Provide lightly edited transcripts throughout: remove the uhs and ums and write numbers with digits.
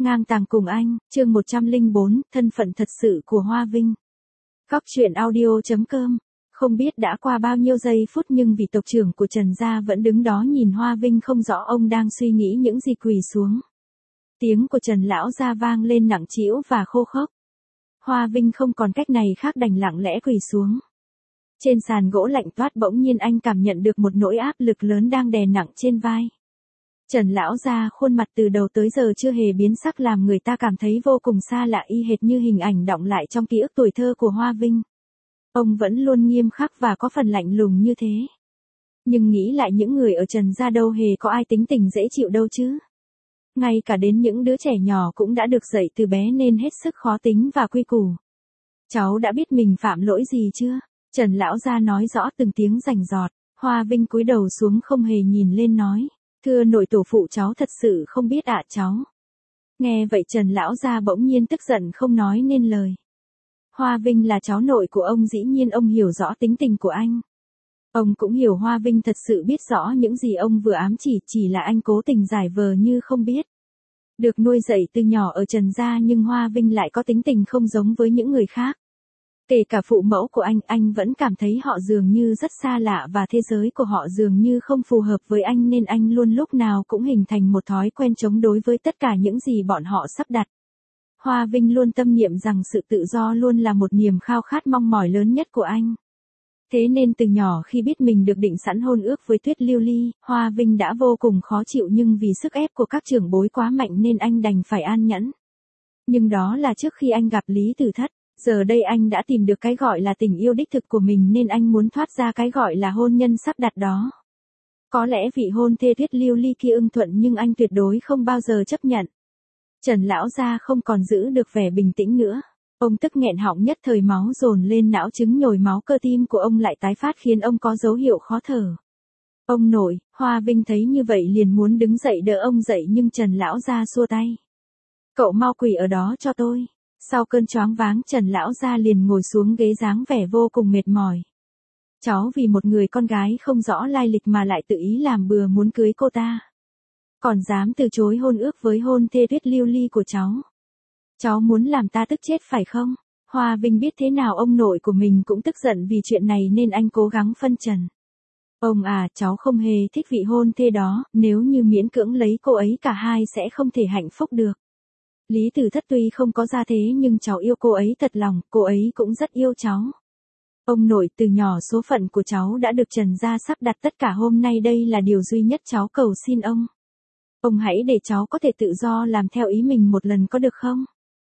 Ngang tàng cùng anh, chương 104, thân phận thật sự của Hoa Vinh. Góc truyện audio.com. Không biết đã qua bao nhiêu giây phút nhưng vị tộc trưởng của Trần Gia vẫn đứng đó nhìn Hoa Vinh không rõ ông đang suy nghĩ những gì, quỳ xuống. Tiếng của Trần Lão Gia vang lên nặng trĩu và khô khốc. Hoa Vinh không còn cách này khác đành lặng lẽ quỳ xuống. Trên sàn gỗ lạnh toát bỗng nhiên anh cảm nhận được một nỗi áp lực lớn đang đè nặng trên vai. Trần Lão Gia khuôn mặt từ đầu tới giờ chưa hề biến sắc làm người ta cảm thấy vô cùng xa lạ, y hệt như hình ảnh đọng lại trong ký ức tuổi thơ của Hoa Vinh. Ông vẫn luôn nghiêm khắc và có phần lạnh lùng như thế. Nhưng nghĩ lại những người ở Trần Gia đâu hề có ai tính tình dễ chịu đâu chứ. Ngay cả đến những đứa trẻ nhỏ cũng đã được dạy từ bé nên hết sức khó tính và quy củ. Cháu đã biết mình phạm lỗi gì chưa? Trần Lão Gia nói rõ từng tiếng rành rọt. Hoa Vinh cúi đầu xuống không hề nhìn lên nói. Thưa nội tổ phụ, cháu thật sự không biết ạ cháu. Nghe vậy Trần Lão Gia bỗng nhiên tức giận không nói nên lời. Hoa Vinh là cháu nội của ông, dĩ nhiên ông hiểu rõ tính tình của anh. Ông cũng hiểu Hoa Vinh thật sự biết rõ những gì ông vừa ám chỉ là anh cố tình giải vờ như không biết. Được nuôi dạy từ nhỏ ở Trần Gia nhưng Hoa Vinh lại có tính tình không giống với những người khác. Kể cả phụ mẫu của anh vẫn cảm thấy họ dường như rất xa lạ và thế giới của họ dường như không phù hợp với anh nên anh luôn lúc nào cũng hình thành một thói quen chống đối với tất cả những gì bọn họ sắp đặt. Hoa Vinh luôn tâm niệm rằng sự tự do luôn là một niềm khao khát mong mỏi lớn nhất của anh. Thế nên từ nhỏ khi biết mình được định sẵn hôn ước với Tuyết Lưu Ly, Hoa Vinh đã vô cùng khó chịu nhưng vì sức ép của các trưởng bối quá mạnh nên anh đành phải an nhẫn. Nhưng đó là trước khi anh gặp Lý Tử Thất. Giờ đây anh đã tìm được cái gọi là tình yêu đích thực của mình nên anh muốn thoát ra cái gọi là hôn nhân sắp đặt đó. Có lẽ vị hôn thê Tuyết Lưu Ly kia ưng thuận nhưng anh tuyệt đối không bao giờ chấp nhận. Trần Lão Gia không còn giữ được vẻ bình tĩnh nữa. Ông tức nghẹn họng, nhất thời máu dồn lên não, chứng nhồi máu cơ tim của ông lại tái phát khiến ông có dấu hiệu khó thở. Ông nội, Hoa Vinh thấy như vậy liền muốn đứng dậy đỡ ông dậy nhưng Trần Lão Gia xua tay. Cậu mau quỳ ở đó cho tôi. Sau cơn choáng váng Trần Lão Gia liền ngồi xuống ghế dáng vẻ vô cùng mệt mỏi. Cháu vì một người con gái không rõ lai lịch mà lại tự ý làm bừa muốn cưới cô ta. Còn dám từ chối hôn ước với hôn thê Tuyết Lưu Ly của cháu. Cháu muốn làm ta tức chết phải không? Hoa Vinh biết thế nào ông nội của mình cũng tức giận vì chuyện này nên anh cố gắng phân trần. Ông à, cháu không hề thích vị hôn thê đó, nếu như miễn cưỡng lấy cô ấy cả hai sẽ không thể hạnh phúc được. Lý Tử Thất tuy không có gia thế nhưng cháu yêu cô ấy thật lòng, cô ấy cũng rất yêu cháu. Ông nội, từ nhỏ số phận của cháu đã được Trần Gia sắp đặt, tất cả hôm nay đây là điều duy nhất cháu cầu xin ông. Ông hãy để cháu có thể tự do làm theo ý mình một lần có được không?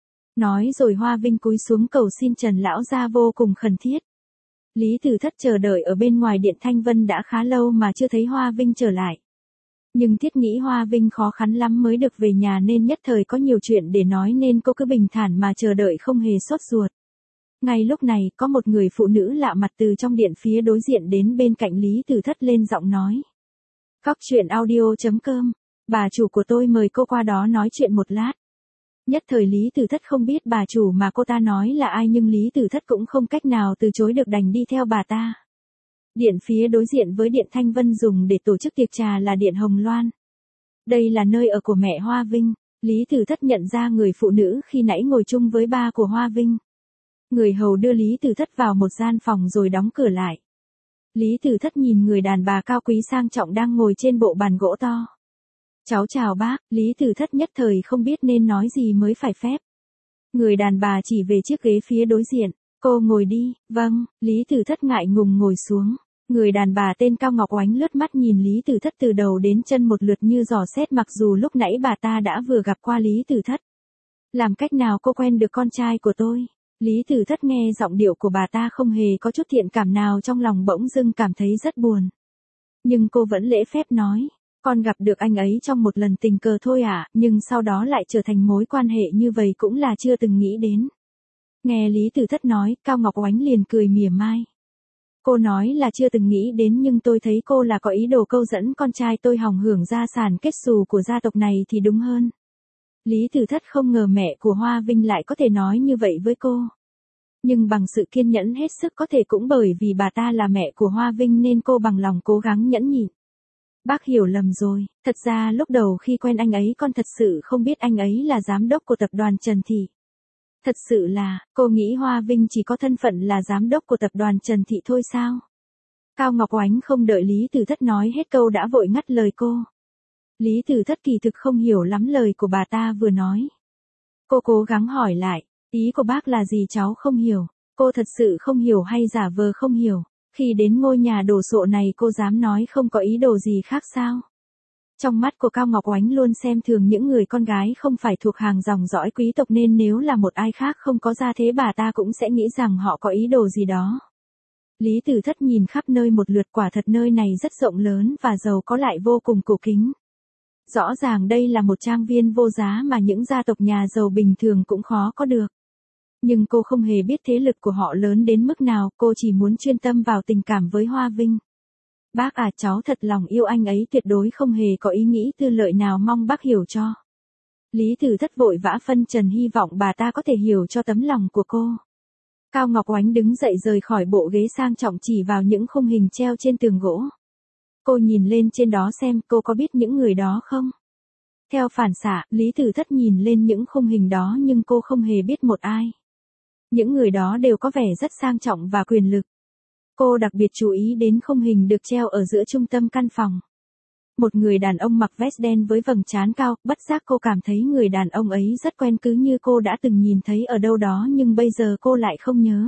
Nói rồi Hoa Vinh cúi xuống cầu xin Trần Lão Gia vô cùng khẩn thiết. Lý Tử Thất chờ đợi ở bên ngoài điện Thanh Vân đã khá lâu mà chưa thấy Hoa Vinh trở lại. Nhưng thiết nghĩ Hoa Vinh khó khăn lắm mới được về nhà nên nhất thời có nhiều chuyện để nói nên cô cứ bình thản mà chờ đợi không hề sốt ruột. Ngay lúc này có một người phụ nữ lạ mặt từ trong điện phía đối diện đến bên cạnh Lý Tử Thất lên giọng nói. Góc truyện audio.com, bà chủ của tôi mời cô qua đó nói chuyện một lát. Nhất thời Lý Tử Thất không biết bà chủ mà cô ta nói là ai nhưng Lý Tử Thất cũng không cách nào từ chối được đành đi theo bà ta. Điện phía đối diện với điện Thanh Vân dùng để tổ chức tiệc trà là điện Hồng Loan. Đây là nơi ở của mẹ Hoa Vinh. Lý Tử Thất nhận ra người phụ nữ khi nãy ngồi chung với ba của Hoa Vinh. Người hầu đưa Lý Tử Thất vào một gian phòng rồi đóng cửa lại. Lý Tử Thất nhìn người đàn bà cao quý sang trọng đang ngồi trên bộ bàn gỗ to. Cháu chào bác. Lý Tử Thất nhất thời không biết nên nói gì mới phải phép. Người đàn bà chỉ về chiếc ghế phía đối diện. Cô ngồi đi. Vâng. Lý Tử Thất ngại ngùng ngồi xuống. Người đàn bà tên Cao Ngọc Oánh lướt mắt nhìn Lý Tử Thất từ đầu đến chân một lượt như dò xét, mặc dù lúc nãy bà ta đã vừa gặp qua Lý Tử Thất. Làm cách nào cô quen được con trai của tôi? Lý Tử Thất nghe giọng điệu của bà ta không hề có chút thiện cảm nào, trong lòng bỗng dưng cảm thấy rất buồn. Nhưng cô vẫn lễ phép nói, con gặp được anh ấy trong một lần tình cờ thôi ạ, nhưng sau đó lại trở thành mối quan hệ như vậy cũng là chưa từng nghĩ đến. Nghe Lý Tử Thất nói, Cao Ngọc Oánh liền cười mỉa mai. Cô nói là chưa từng nghĩ đến nhưng tôi thấy cô là có ý đồ câu dẫn con trai tôi hòng hưởng gia sản kết xù của gia tộc này thì đúng hơn. Lý Tử Thất không ngờ mẹ của Hoa Vinh lại có thể nói như vậy với cô. Nhưng bằng sự kiên nhẫn hết sức, có thể cũng bởi vì bà ta là mẹ của Hoa Vinh nên cô bằng lòng cố gắng nhẫn nhịn. Bác hiểu lầm rồi, thật ra lúc đầu khi quen anh ấy con thật sự không biết anh ấy là giám đốc của tập đoàn Trần Thị. Thật sự là, cô nghĩ Hoa Vinh chỉ có thân phận là giám đốc của tập đoàn Trần Thị thôi sao? Cao Ngọc Oánh không đợi Lý Tử Thất nói hết câu đã vội ngắt lời cô. Lý Tử Thất kỳ thực không hiểu lắm lời của bà ta vừa nói. Cô cố gắng hỏi lại, ý của bác là gì cháu không hiểu, cô thật sự không hiểu hay giả vờ không hiểu, khi đến ngôi nhà đồ sộ này cô dám nói không có ý đồ gì khác sao? Trong mắt của Cao Ngọc Oánh luôn xem thường những người con gái không phải thuộc hàng dòng dõi quý tộc nên nếu là một ai khác không có gia thế bà ta cũng sẽ nghĩ rằng họ có ý đồ gì đó. Lý Tử Thất nhìn khắp nơi một lượt quả thật nơi này rất rộng lớn và giàu có lại vô cùng cổ kính. Rõ ràng đây là một trang viên vô giá mà những gia tộc nhà giàu bình thường cũng khó có được. Nhưng cô không hề biết thế lực của họ lớn đến mức nào, cô chỉ muốn chuyên tâm vào tình cảm với Hoa Vinh. Bác à, cháu thật lòng yêu anh ấy tuyệt đối không hề có ý nghĩ tư lợi nào, mong bác hiểu cho. Lý Tử Thất vội vã phân trần hy vọng bà ta có thể hiểu cho tấm lòng của cô. Cao Ngọc Oánh đứng dậy rời khỏi bộ ghế sang trọng chỉ vào những khung hình treo trên tường gỗ. Cô nhìn lên trên đó xem cô có biết những người đó không? Theo phản xạ, Lý Tử Thất nhìn lên những khung hình đó nhưng cô không hề biết một ai. Những người đó đều có vẻ rất sang trọng và quyền lực. Cô đặc biệt chú ý đến khung hình được treo ở giữa trung tâm căn phòng. Một người đàn ông mặc vest đen với vầng trán cao, bất giác cô cảm thấy người đàn ông ấy rất quen, cứ như cô đã từng nhìn thấy ở đâu đó nhưng bây giờ cô lại không nhớ.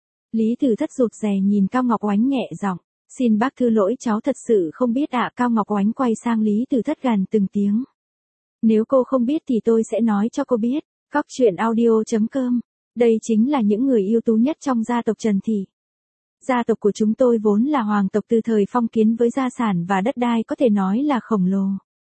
Lý Tử Thất rụt rè nhìn Cao Ngọc Oánh nhẹ giọng, xin bác thứ lỗi cháu thật sự không biết ạ. Cao Ngọc Oánh quay sang Lý Tử Thất gằn từng tiếng. Nếu cô không biết thì tôi sẽ nói cho cô biết. Cóc truyện audio.com. Đây chính là những người ưu tú nhất trong gia tộc Trần Thị. Gia tộc của chúng tôi vốn là hoàng tộc từ thời phong kiến với gia sản và đất đai có thể nói là khổng lồ.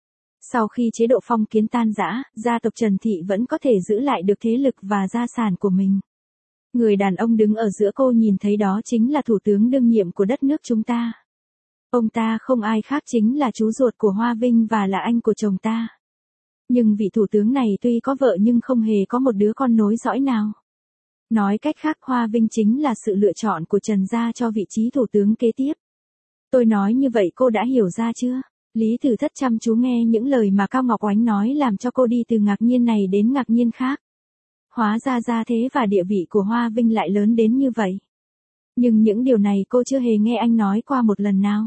Sau khi chế độ phong kiến tan rã, gia tộc Trần Thị vẫn có thể giữ lại được thế lực và gia sản của mình. Người đàn ông đứng ở giữa cô nhìn thấy đó chính là thủ tướng đương nhiệm của đất nước chúng ta. Ông ta không ai khác chính là chú ruột của Hoa Vinh và là anh của chồng ta. Nhưng vị thủ tướng này tuy có vợ nhưng không hề có một đứa con nối dõi nào. Nói cách khác, Hoa Vinh chính là sự lựa chọn của Trần gia cho vị trí thủ tướng kế tiếp. Tôi nói như vậy cô đã hiểu ra chưa? Lý Tử Thất chăm chú nghe những lời mà Cao Ngọc Oánh nói làm cho cô đi từ ngạc nhiên này đến ngạc nhiên khác. Hóa ra gia thế và địa vị của Hoa Vinh lại lớn đến như vậy. Nhưng những điều này cô chưa hề nghe anh nói qua một lần nào.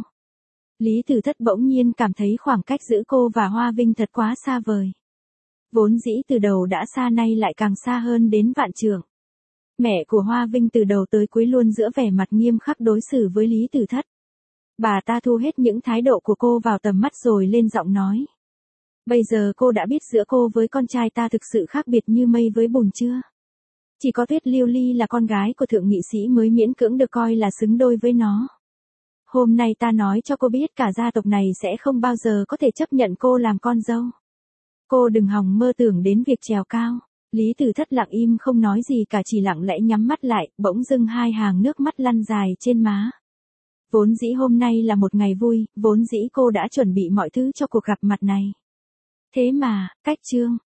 Lý Tử Thất bỗng nhiên cảm thấy khoảng cách giữa cô và Hoa Vinh thật quá xa vời. Vốn dĩ từ đầu đã xa nay lại càng xa hơn đến vạn trượng. Mẹ của Hoa Vinh từ đầu tới cuối luôn giữa vẻ mặt nghiêm khắc đối xử với Lý Tử Thất. Bà ta thu hết những thái độ của cô vào tầm mắt rồi lên giọng nói. Bây giờ cô đã biết giữa cô với con trai ta thực sự khác biệt như mây với bùn chưa? Chỉ có Tuyết Lưu Ly là con gái của thượng nghị sĩ mới miễn cưỡng được coi là xứng đôi với nó. Hôm nay ta nói cho cô biết cả gia tộc này sẽ không bao giờ có thể chấp nhận cô làm con dâu. Cô đừng hòng mơ tưởng đến việc trèo cao. Lý Tử Thất lặng im không nói gì cả, chỉ lặng lẽ nhắm mắt lại, bỗng dưng hai hàng nước mắt lăn dài trên má. Vốn dĩ hôm nay là một ngày vui, vốn dĩ cô đã chuẩn bị mọi thứ cho cuộc gặp mặt này. Thế mà, cách chương